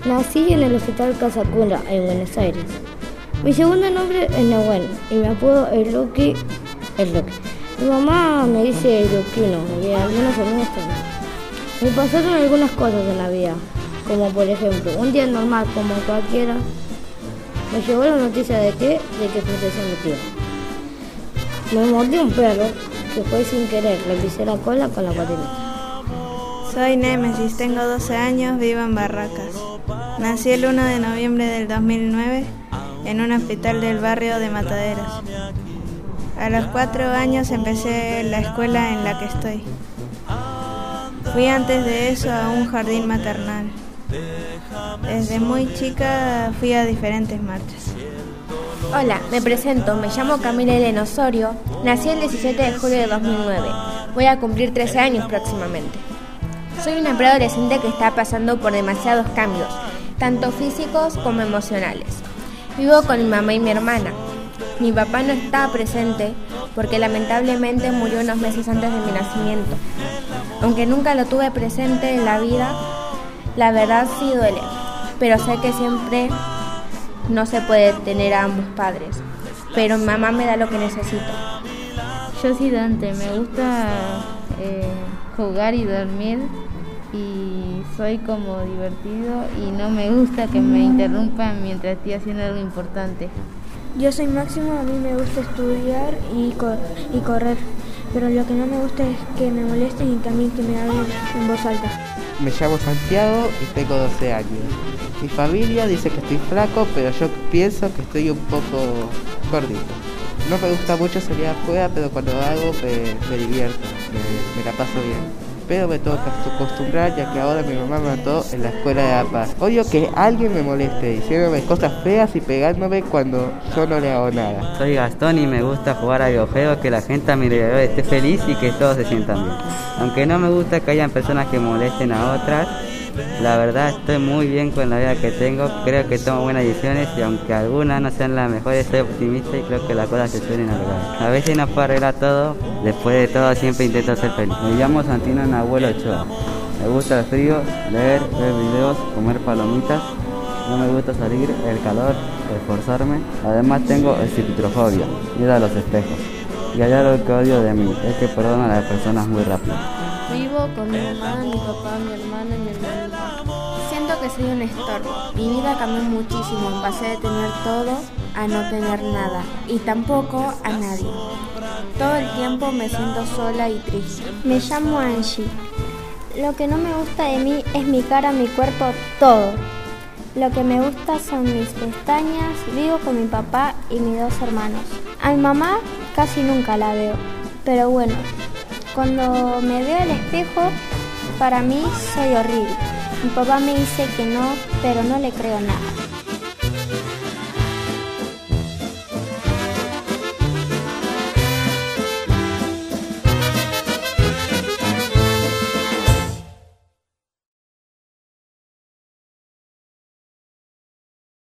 Nací en el Hospital Casa Cuna, en Buenos Aires. Mi segundo nombre es Nahuel y mi apodo es Lucky. Mi mamá me dice Luquino y algunas amigas también. Me pasaron algunas cosas en la vida, como por ejemplo, un día normal como cualquiera, me llegó la noticia de que falleció mi tío. Me mordió un perro que fue sin querer, le pisé la cola con la patineta. Soy Némesis, tengo 12 años, vivo en Barracas. Nací el 1 de noviembre del 2009 en un hospital del barrio de Mataderos. A los 4 años empecé la escuela en la que estoy. Fui antes de eso a un jardín maternal. Desde muy chica fui a diferentes marchas. Hola, me presento, me llamo Camila Elena Osorio, nací el 17 de julio de 2009, voy a cumplir 13 años próximamente. Soy una preadolescente que está pasando por demasiados cambios, tanto físicos como emocionales. Vivo con mi mamá y mi hermana. Mi papá no está presente porque lamentablemente murió unos meses antes de mi nacimiento. Aunque nunca lo tuve presente en la vida, la verdad sí duele, pero sé que siempre no se puede tener a ambos padres, pero mi mamá me da lo que necesito. Yo soy Dante, me gusta jugar y dormir y soy como divertido y no me gusta que me interrumpan mientras estoy haciendo algo importante. Yo soy Máximo, a mí me gusta estudiar y correr, pero lo que no me gusta es que me molesten y también que me hablen en voz alta. Me llamo Santiago y tengo 12 años. Mi familia dice que estoy flaco, pero yo pienso que estoy un poco gordito. No me gusta mucho salir afuera, pero cuando lo hago me divierto, me la paso bien. Pero me tengo que acostumbrar, ya que ahora mi mamá me mató en la escuela de La Paz. Odio que alguien me moleste, diciéndome cosas feas y pegándome cuando yo no le hago nada. Soy Gastón y me gusta jugar a videojuegos, que la gente a mi alrededor esté feliz y que todos se sientan bien. Aunque no me gusta que hayan personas que molesten a otras, la verdad estoy muy bien con la vida que tengo, creo que tomo buenas decisiones y aunque algunas no sean las mejores, soy optimista y creo que las cosas se suelen arreglar. A veces no puedo arreglar todo, después de todo siempre intento ser feliz. Me llamo Santino Nahuel Ochoa, me gusta el frío, leer, ver videos, comer palomitas, no me gusta salir, el calor, esforzarme, además tengo esquitrofobia, miedo a los espejos. Y hay algo que odio de mí, es que perdono a las personas muy rápido. Vivo con mi mamá, mi papá, mi hermana y mi hermano. Siento que soy un estorbo. Mi vida cambió muchísimo. Pasé de tener todo a no tener nada. Y tampoco a nadie. Todo el tiempo me siento sola y triste. Me llamo Angie. Lo que no me gusta de mí es mi cara, mi cuerpo, todo. Lo que me gusta son mis pestañas. Vivo con mi papá y mis 2 hermanos. A mi mamá casi nunca la veo. Pero bueno, cuando me veo al espejo, para mí soy horrible. Mi papá me dice que no, pero no le creo nada.